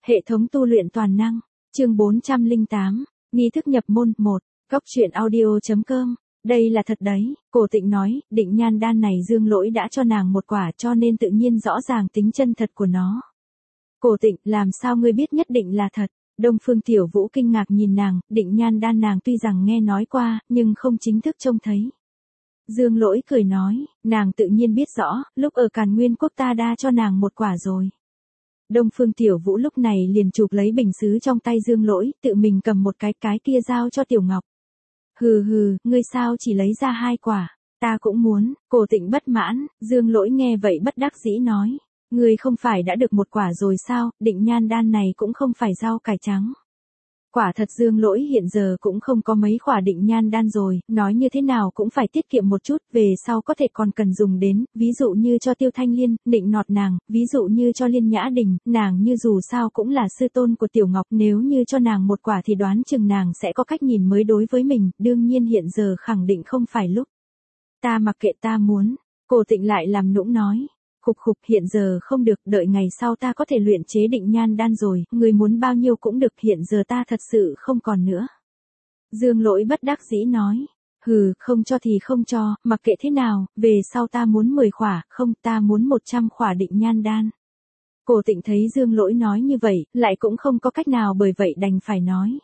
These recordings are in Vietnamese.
Hệ thống tu luyện toàn năng, chương 408, nghi thức nhập môn 1, Cóc truyện audio.com. Đây là thật đấy, Cổ Tịnh nói, định nhan đan này Dương Lỗi đã cho nàng một quả cho nên tự nhiên rõ ràng tính chân thật của nó. Cổ Tịnh, làm sao ngươi biết nhất định là thật? Đông Phương Tiểu Vũ kinh ngạc nhìn nàng, định nhan đan nàng tuy rằng nghe nói qua, nhưng không chính thức trông thấy. Dương Lỗi cười nói, nàng tự nhiên biết rõ, lúc ở Càn Nguyên Quốc ta đã cho nàng một quả rồi. Đông Phương Tiểu Vũ lúc này liền chụp lấy bình sứ trong tay Dương Lỗi, tự mình cầm một cái kia giao cho Tiểu Ngọc. Hừ hừ, ngươi sao chỉ lấy ra 2 quả, ta cũng muốn. Cổ Tịnh bất mãn, Dương Lỗi nghe vậy bất đắc dĩ nói, ngươi không phải đã được một quả rồi sao, định nhan đan này cũng không phải rau cải trắng. Quả thật Dương Lỗi hiện giờ cũng không có mấy quả định nhan đan rồi, nói như thế nào cũng phải tiết kiệm một chút, về sau có thể còn cần dùng đến, ví dụ như cho Tiêu Thanh Liên, nịnh nọt nàng, ví dụ như cho Liên Nhã Đình, nàng như dù sao cũng là sư tôn của Tiểu Ngọc, nếu như cho nàng một quả thì đoán chừng nàng sẽ có cách nhìn mới đối với mình, đương nhiên hiện giờ khẳng định không phải lúc. Ta mặc kệ ta muốn, Cổ Tịnh lại làm nũng nói. Khục hiện giờ không được, đợi ngày sau ta có thể luyện chế định nhan đan rồi, người muốn bao nhiêu cũng được, hiện giờ ta thật sự không còn nữa. Dương Lỗi bất đắc dĩ nói, hừ, không cho thì không cho, mặc kệ thế nào, về sau ta muốn 10 khỏa, không ta muốn 100 khỏa định nhan đan. Cổ Tịnh thấy Dương Lỗi nói như vậy, lại cũng không có cách nào bởi vậy đành phải nói.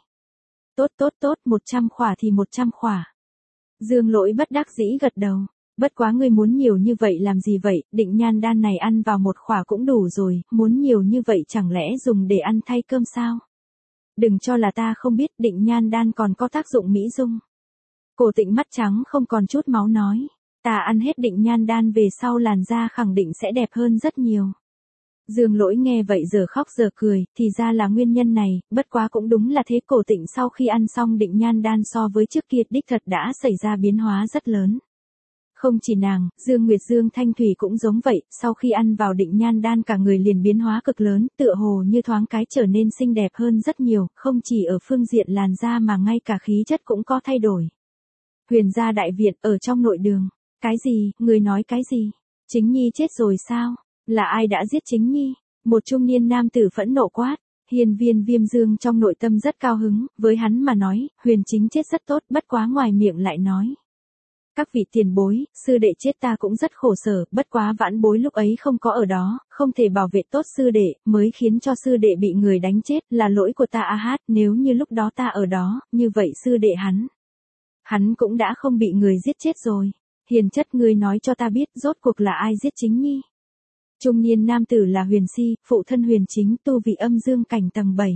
Tốt, 100 khỏa thì 100 khỏa. Dương Lỗi bất đắc dĩ gật đầu. Bất quá ngươi muốn nhiều như vậy làm gì vậy, định nhan đan này ăn vào một khỏa cũng đủ rồi, muốn nhiều như vậy chẳng lẽ dùng để ăn thay cơm sao? Đừng cho là ta không biết, định nhan đan còn có tác dụng mỹ dung. Cổ Tịnh mắt trắng không còn chút máu nói, ta ăn hết định nhan đan về sau làn da khẳng định sẽ đẹp hơn rất nhiều. Dương Lỗi nghe vậy giờ khóc giờ cười, thì ra là nguyên nhân này, bất quá cũng đúng là thế. Cổ Tịnh sau khi ăn xong định nhan đan so với trước kia đích thật đã xảy ra biến hóa rất lớn. Không chỉ nàng, Dương Nguyệt Dương Thanh Thủy cũng giống vậy, sau khi ăn vào định nhan đan cả người liền biến hóa cực lớn, tựa hồ như thoáng cái trở nên xinh đẹp hơn rất nhiều, không chỉ ở phương diện làn da mà ngay cả khí chất cũng có thay đổi. Huyền gia đại viện ở trong nội đường, cái gì, người nói cái gì? Chính Nhi chết rồi sao? Là ai đã giết Chính Nhi? Một trung niên nam tử phẫn nộ quát. Hiên Viên Viêm Dương trong nội tâm rất cao hứng, với hắn mà nói, Huyền Chính chết rất tốt, bất quá ngoài miệng lại nói. Các vị tiền bối, sư đệ chết ta cũng rất khổ sở, bất quá vãn bối lúc ấy không có ở đó, không thể bảo vệ tốt sư đệ, mới khiến cho sư đệ bị người đánh chết, là lỗi của ta. Hát, nếu như lúc đó ta ở đó, như vậy sư đệ hắn cũng đã không bị người giết chết rồi. Hiền chất, ngươi nói cho ta biết rốt cuộc là ai giết Chính Nhi? Trung niên nam tử là Huyền Si, phụ thân Huyền Chính, tu vị âm dương cảnh tầng 7.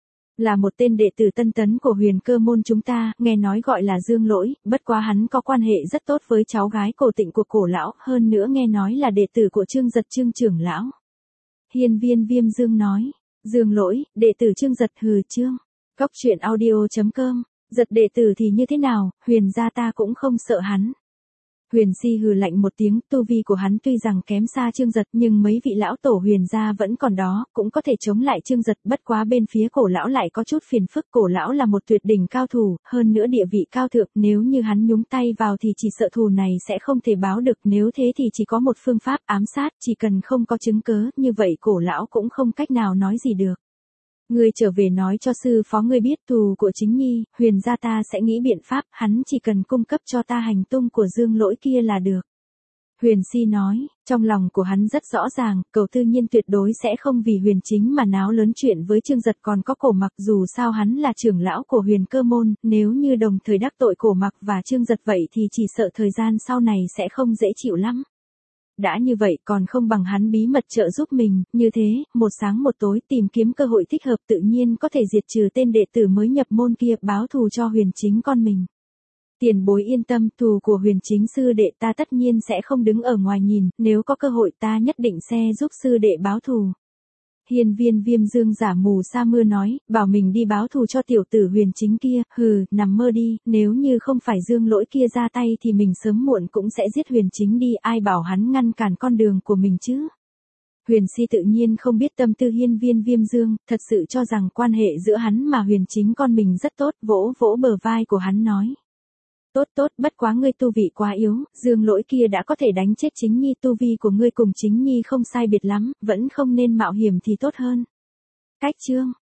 Là một tên đệ tử tân tấn của Huyền Cơ môn chúng ta, nghe nói gọi là Dương Lỗi, bất quá hắn có quan hệ rất tốt với cháu gái Cổ Tịnh của Cổ lão, hơn nữa nghe nói là đệ tử của Trương Giật Trương trưởng lão. Hiên Viên Viêm Dương nói, Dương Lỗi, đệ tử Trương Giật. Hừ, Trương. Cóc truyện audio.com, Giật đệ tử thì như thế nào, Huyền gia ta cũng không sợ hắn. Huyền Si hừ lạnh một tiếng, tu vi của hắn tuy rằng kém xa Trương Giật nhưng mấy vị lão tổ Huyền gia vẫn còn đó, cũng có thể chống lại Trương Giật, bất quá bên phía Cổ lão lại có chút phiền phức. Cổ lão là một tuyệt đỉnh cao thủ, hơn nữa địa vị cao thượng, nếu như hắn nhúng tay vào thì chỉ sợ thù này sẽ không thể báo được, nếu thế thì chỉ có một phương pháp ám sát, chỉ cần không có chứng cớ, như vậy Cổ lão cũng không cách nào nói gì được. Ngươi trở về nói cho sư phó ngươi biết thù của Chính Nhi, Huyền gia ta sẽ nghĩ biện pháp, hắn chỉ cần cung cấp cho ta hành tung của Dương Lỗi kia là được. Huyền Si nói, trong lòng của hắn rất rõ ràng, cậu tự nhiên tuyệt đối sẽ không vì Huyền Chính mà náo lớn chuyện với Trương Giật, còn có Cổ Mặc, dù sao hắn là trưởng lão của Huyền Cơ môn, nếu như đồng thời đắc tội Cổ Mặc và Trương Giật vậy thì chỉ sợ thời gian sau này sẽ không dễ chịu lắm. Đã như vậy còn không bằng hắn bí mật trợ giúp mình, như thế, một sáng một tối tìm kiếm cơ hội thích hợp tự nhiên có thể diệt trừ tên đệ tử mới nhập môn kia, báo thù cho Huyền Chính con mình. Tiền bối yên tâm, thù của Huyền Chính sư đệ ta tất nhiên sẽ không đứng ở ngoài nhìn, nếu có cơ hội ta nhất định sẽ giúp sư đệ báo thù. Hiên Viên Viêm Dương giả mù sa mưa nói, bảo mình đi báo thù cho tiểu tử Huyền Chính kia, hừ, nằm mơ đi, nếu như không phải Dương Lỗi kia ra tay thì mình sớm muộn cũng sẽ giết Huyền Chính đi, ai bảo hắn ngăn cản con đường của mình chứ. Huyền Si tự nhiên không biết tâm tư Hiên Viên Viêm Dương, thật sự cho rằng quan hệ giữa hắn mà Huyền Chính con mình rất tốt, vỗ vỗ bờ vai của hắn nói. Tốt, bất quá ngươi tu vị quá yếu, Dương Lỗi kia đã có thể đánh chết Chính Nhi, tu vi của ngươi cùng Chính Nhi không sai biệt lắm, vẫn không nên mạo hiểm thì tốt hơn. Cách chương